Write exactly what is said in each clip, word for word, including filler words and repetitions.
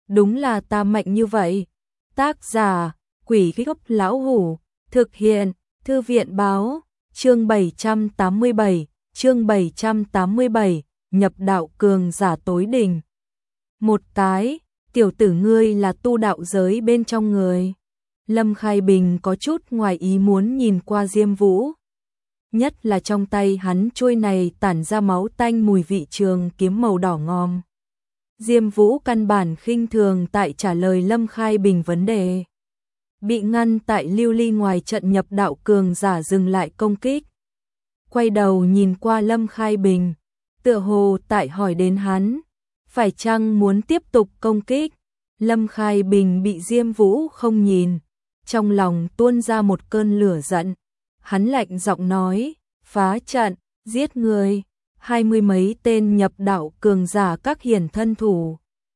đúng là ta mạnh như vậy. Tác giả, Quỷ Gốc Lão Hủ, thực hiện, Thư viện báo, chương bảy trăm tám mươi bảy, chương bảy trăm tám mươi bảy, nhập đạo cường giả tối đỉnh. Một cái, tiểu tử ngươi là tu đạo giới bên trong người. Lâm Khai Bình có chút ngoài ý muốn nhìn qua Diêm Vũ. Nhất là trong tay hắn chuôi này tản ra máu tanh mùi vị trường kiếm màu đỏ ngòm. Diêm Vũ căn bản khinh thường tại trả lời Lâm Khai Bình vấn đề. Bị ngăn tại lưu ly ngoài trận nhập đạo cường giả dừng lại công kích. Quay đầu nhìn qua Lâm Khai Bình, tựa hồ tại hỏi đến hắn, phải chăng muốn tiếp tục công kích. Lâm Khai Bình bị Diêm Vũ không nhìn, trong lòng tuôn ra một cơn lửa giận. Hắn lạnh giọng nói, phá trận, giết người. Hai mươi mấy tên nhập đạo cường giả các hiển thân thủ.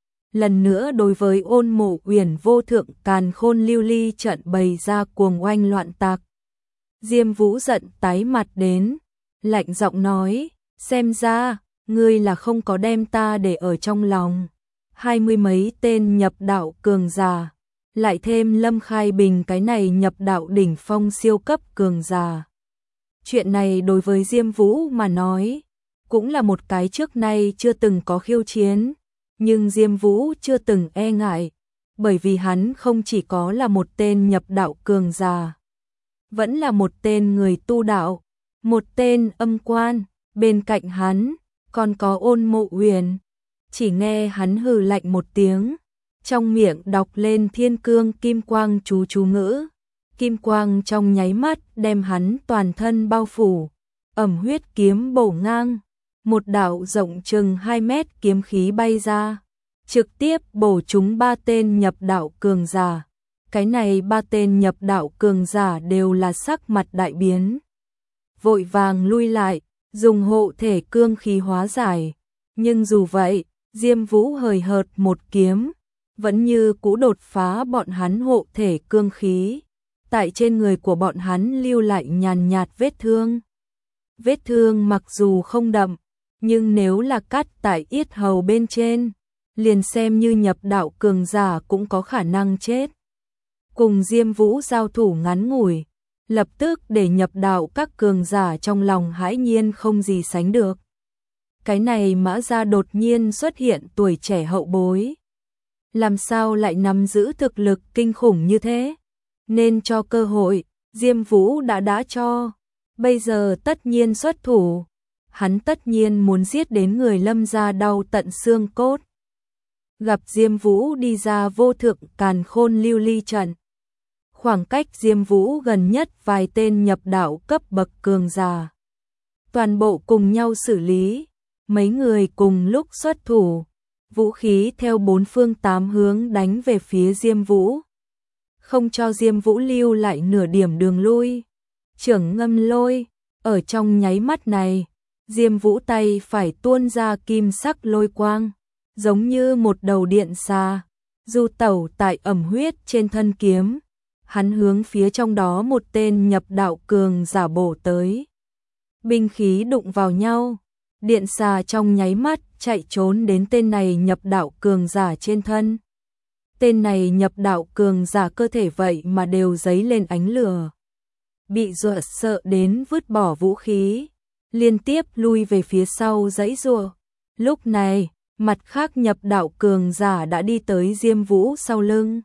Lần nữa đối với Ôn Mộ Uyển vô thượng càn khôn lưu ly trận bày ra cuồng oanh loạn tạc. Diêm Vũ giận tái mặt đến, lạnh giọng nói, xem ra, ngươi là không có đem ta để ở trong lòng. Hai mươi mấy tên nhập đạo cường giả, lại thêm Lâm Khai Bình cái này nhập đạo đỉnh phong siêu cấp cường giả. Chuyện này đối với Diêm Vũ mà nói, cũng là một cái trước nay chưa từng có khiêu chiến, nhưng Diêm Vũ chưa từng e ngại, bởi vì hắn không chỉ có là một tên nhập đạo cường giả, vẫn là một tên người tu đạo, một tên âm quan, bên cạnh hắn còn có Ôn Mộ Uyển. Chỉ nghe hắn hừ lạnh một tiếng, trong miệng đọc lên thiên cương kim quang chú chú ngữ, kim quang trong nháy mắt đem hắn toàn thân bao phủ, ẩm huyết kiếm bổ ngang. Một đạo rộng chừng hai mét kiếm khí bay ra, trực tiếp bổ trúng ba tên nhập đạo cường giả. Cái này ba tên nhập đạo cường giả đều là sắc mặt đại biến. Vội vàng lui lại, dùng hộ thể cương khí hóa giải. Nhưng dù vậy, Diêm Vũ hời hợt một kiếm, vẫn như cũ đột phá bọn hắn hộ thể cương khí. Tại trên người của bọn hắn lưu lại nhàn nhạt vết thương. Vết thương mặc dù không đậm, nhưng nếu là cắt tại yết hầu bên trên, liền xem như nhập đạo cường giả cũng có khả năng chết. Cùng Diêm Vũ giao thủ ngắn ngủi, lập tức để nhập đạo các cường giả trong lòng hãi nhiên không gì sánh được. Cái này Mã Gia đột nhiên xuất hiện tuổi trẻ hậu bối. Làm sao lại nắm giữ thực lực kinh khủng như thế? Nên cho cơ hội, Diêm Vũ đã đã cho. Bây giờ tất nhiên xuất thủ. Hắn tất nhiên muốn giết đến người Lâm gia đau tận xương cốt. Gặp Diêm Vũ đi ra vô thượng càn khôn lưu ly trận. Khoảng cách Diêm Vũ gần nhất vài tên nhập đạo cấp bậc cường giả. Toàn bộ cùng nhau xử lý, mấy người cùng lúc xuất thủ. Vũ khí theo bốn phương tám hướng đánh về phía Diêm Vũ. Không cho Diêm Vũ lưu lại nửa điểm đường lui. Chưởng ngâm lôi, ở trong nháy mắt này, Diêm Vũ tay phải tuôn ra kim sắc lôi quang, giống như một đầu điện xà, du tẩu tại ẩm huyết trên thân kiếm. Hắn hướng phía trong đó một tên nhập đạo cường giả bổ tới. Binh khí đụng vào nhau, điện xà trong nháy mắt chạy trốn đến tên này nhập đạo cường giả trên thân. Tên này nhập đạo cường giả cơ thể vậy mà đều giấy lên ánh lửa. Bị dọa sợ đến vứt bỏ vũ khí, liên tiếp lui về phía sau giãy giụa. Lúc này, mặt khác nhập đạo cường giả đã đi tới Diêm Vũ sau lưng.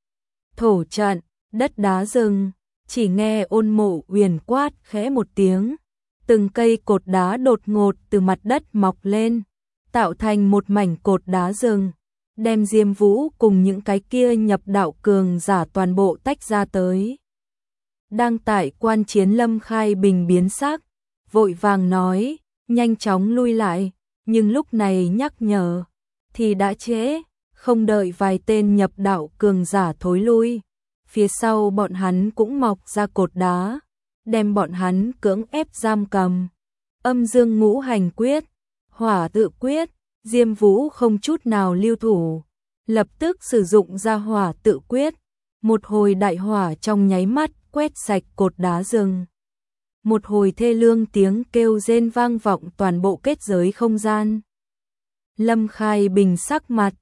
Thổ trận, đất đá rừng, chỉ nghe Ôn Mộ Uyển quát khẽ một tiếng, từng cây cột đá đột ngột từ mặt đất mọc lên, tạo thành một mảnh cột đá rừng, đem Diêm Vũ cùng những cái kia nhập đạo cường giả toàn bộ tách ra tới. Đang tại quan chiến Lâm Khai Bình biến sắc, vội vàng nói, nhanh chóng lui lại, nhưng lúc này nhắc nhở, thì đã trễ, không đợi vài tên nhập đạo cường giả thối lui. Phía sau bọn hắn cũng mọc ra cột đá, đem bọn hắn cưỡng ép giam cầm. Âm dương ngũ hành quyết, hỏa tự quyết, Diêm Vũ không chút nào lưu thủ, lập tức sử dụng ra hỏa tự quyết, một hồi đại hỏa trong nháy mắt quét sạch cột đá rừng. Một hồi thê lương tiếng kêu rên vang vọng toàn bộ kết giới không gian. Lâm Khai Bình sắc mặt,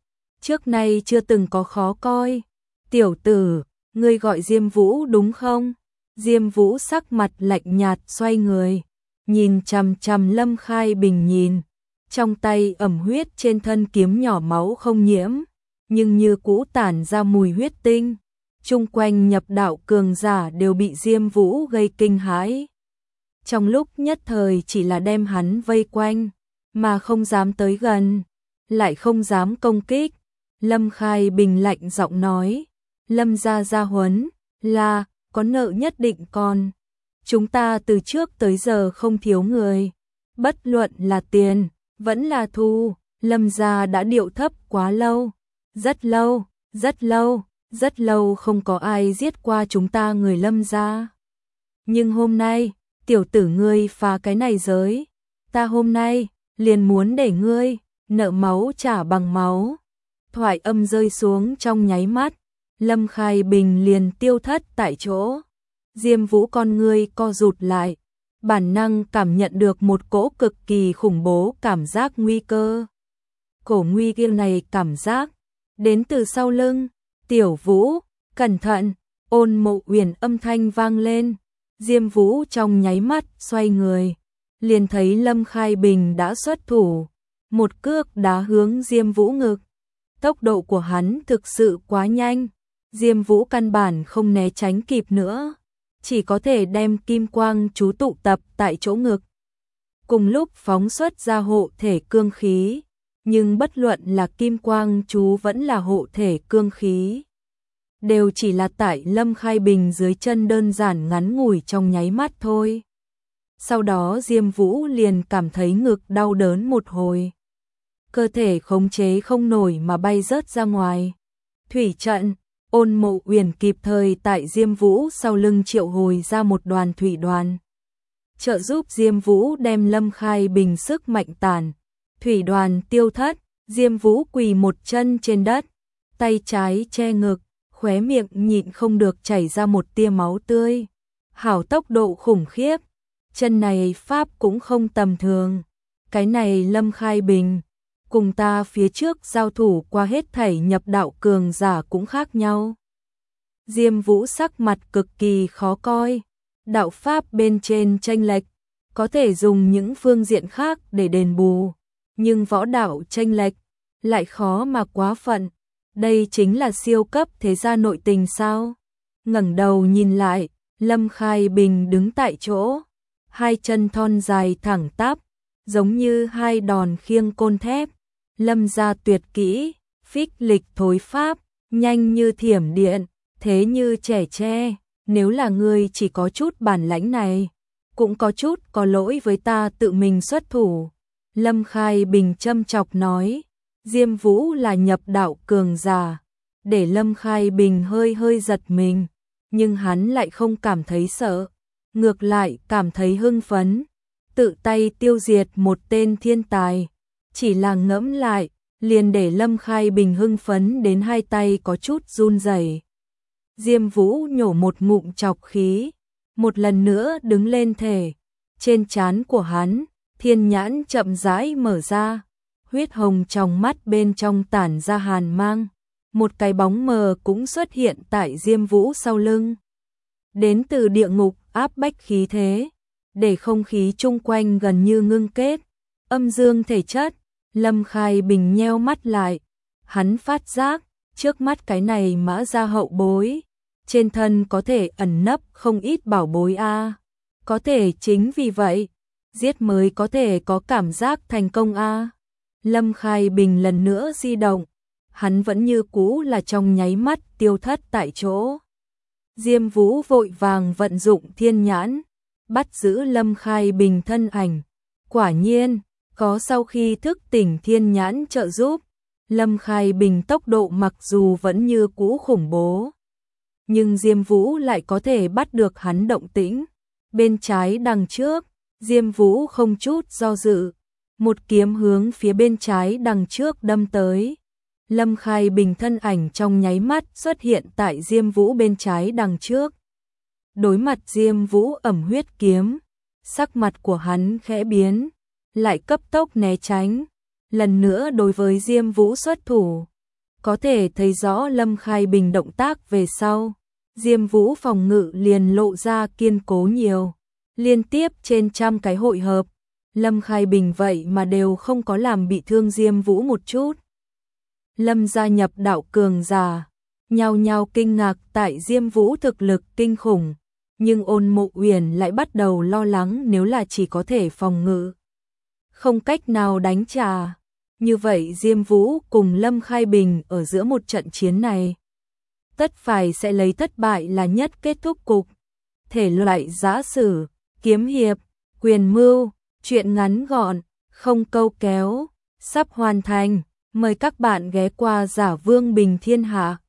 trước nay chưa từng có khó coi. Tiểu tử, ngươi gọi Diêm Vũ đúng không? Diêm Vũ sắc mặt lạnh nhạt xoay người, nhìn chằm chằm Lâm Khai Bình nhìn, trong tay ẩm huyết trên thân kiếm nhỏ máu không nhiễm, nhưng như cũ tản ra mùi huyết tinh. Chung quanh nhập đạo cường giả đều bị Diêm Vũ gây kinh hãi. Trong lúc nhất thời chỉ là đem hắn vây quanh, mà không dám tới gần, lại không dám công kích. Lâm Khai Bình lạnh giọng nói, Lâm gia gia huấn là có nợ nhất định còn. Chúng ta từ trước tới giờ không thiếu người, bất luận là tiền, vẫn là thu, Lâm gia đã điệu thấp quá lâu, rất lâu, rất lâu, rất lâu không có ai giết qua chúng ta người Lâm gia. Nhưng hôm nay, tiểu tử ngươi phá cái này giới, ta hôm nay liền muốn để ngươi nợ máu trả bằng máu. Thoại âm rơi xuống trong nháy mắt, Lâm Khai Bình liền tiêu thất tại chỗ. Diêm Vũ con ngươi co rụt lại, bản năng cảm nhận được một cỗ cực kỳ khủng bố cảm giác nguy cơ. Cổ nguy kia này cảm giác đến từ sau lưng. Tiểu Vũ, cẩn thận, Ôn Mộ Uyển âm thanh vang lên. Diêm Vũ trong nháy mắt xoay người, liền thấy Lâm Khai Bình đã xuất thủ, một cước đá hướng Diêm Vũ ngực. Tốc độ của hắn thực sự quá nhanh, Diêm Vũ căn bản không né tránh kịp nữa, chỉ có thể đem kim quang chú tụ tập tại chỗ ngực, cùng lúc phóng xuất ra hộ thể cương khí, nhưng bất luận là kim quang chú vẫn là hộ thể cương khí, đều chỉ là tại Lâm Khai Bình dưới chân đơn giản ngắn ngủi trong nháy mắt thôi. Sau đó Diêm Vũ liền cảm thấy ngực đau đớn một hồi, cơ thể khống chế không nổi mà bay rớt ra ngoài. Thủy trận, Ôn Mộ Uyển kịp thời tại Diêm Vũ sau lưng triệu hồi ra một đoàn thủy đoàn, trợ giúp Diêm Vũ đem Lâm Khai Bình sức mạnh tàn. Thủy đoàn tiêu thất, Diêm Vũ quỳ một chân trên đất, tay trái che ngực, khóe miệng nhịn không được chảy ra một tia máu tươi. Hảo tốc độ khủng khiếp, chân này pháp cũng không tầm thường. Cái này Lâm Khai Bình, cùng ta phía trước giao thủ qua hết thảy nhập đạo cường giả cũng khác nhau. Diêm Vũ sắc mặt cực kỳ khó coi, đạo pháp bên trên chênh lệch, có thể dùng những phương diện khác để đền bù, nhưng võ đạo chênh lệch lại khó mà quá phận. Đây chính là siêu cấp thế gia nội tình sao? Ngẩng đầu nhìn lại, Lâm Khai Bình đứng tại chỗ, hai chân thon dài thẳng tắp, giống như hai đòn khiêng côn thép. Lâm gia tuyệt kỹ, phích lịch thối pháp, nhanh như thiểm điện, thế như trẻ tre. Nếu là ngươi chỉ có chút bản lãnh này, cũng có chút có lỗi với ta tự mình xuất thủ. Lâm Khai Bình châm chọc nói, Diêm Vũ là nhập đạo cường giả, để Lâm Khai Bình hơi hơi giật mình, nhưng hắn lại không cảm thấy sợ, ngược lại cảm thấy hưng phấn, tự tay tiêu diệt một tên thiên tài. Chỉ là ngẫm lại, liền để Lâm Khai Bình hưng phấn đến hai tay có chút run rẩy. Diêm Vũ nhổ một ngụm trọc khí, một lần nữa đứng lên thể, trên trán của hắn, thiên nhãn chậm rãi mở ra, huyết hồng trong mắt bên trong tản ra hàn mang, một cái bóng mờ cũng xuất hiện tại Diêm Vũ sau lưng. Đến từ địa ngục áp bách khí thế, để không khí chung quanh gần như ngưng kết, âm dương thể chất. Lâm Khai Bình nheo mắt lại, hắn phát giác, trước mắt cái này mã gia hậu bối, trên thân có thể ẩn nấp không ít bảo bối a. À. Có thể chính vì vậy, giết mới có thể có cảm giác thành công a. À. Lâm Khai Bình lần nữa di động, hắn vẫn như cũ là trong nháy mắt tiêu thất tại chỗ. Diêm Vũ vội vàng vận dụng thiên nhãn, bắt giữ Lâm Khai Bình thân ảnh. Quả nhiên, có sau khi thức tỉnh thiên nhãn trợ giúp, Lâm Khai Bình tốc độ mặc dù vẫn như cũ khủng bố, nhưng Diêm Vũ lại có thể bắt được hắn động tĩnh. Bên trái đằng trước, Diêm Vũ không chút do dự, một kiếm hướng phía bên trái đằng trước đâm tới. Lâm Khai Bình thân ảnh trong nháy mắt xuất hiện tại Diêm Vũ bên trái đằng trước. Đối mặt Diêm Vũ ẩm huyết kiếm, sắc mặt của hắn khẽ biến, lại cấp tốc né tránh, lần nữa đối với Diêm Vũ xuất thủ. Có thể thấy rõ Lâm Khai Bình động tác về sau, Diêm Vũ phòng ngự liền lộ ra kiên cố nhiều. Liên tiếp trên trăm cái hội hợp, Lâm Khai Bình vậy mà đều không có làm bị thương Diêm Vũ một chút. Lâm gia nhập đạo cường giả, nhao nhao kinh ngạc tại Diêm Vũ thực lực kinh khủng, nhưng Ôn Mộ Uyển lại bắt đầu lo lắng nếu là chỉ có thể phòng ngự, không cách nào đánh trả. Như vậy Diêm Vũ cùng Lâm Khai Bình ở giữa một trận chiến này, tất phải sẽ lấy thất bại là nhất kết thúc cục. Thể loại giã sử, kiếm hiệp, quyền mưu, truyện ngắn gọn, không câu kéo, sắp hoàn thành. Mời các bạn ghé qua Giả Vương Bình Thiên Hạ.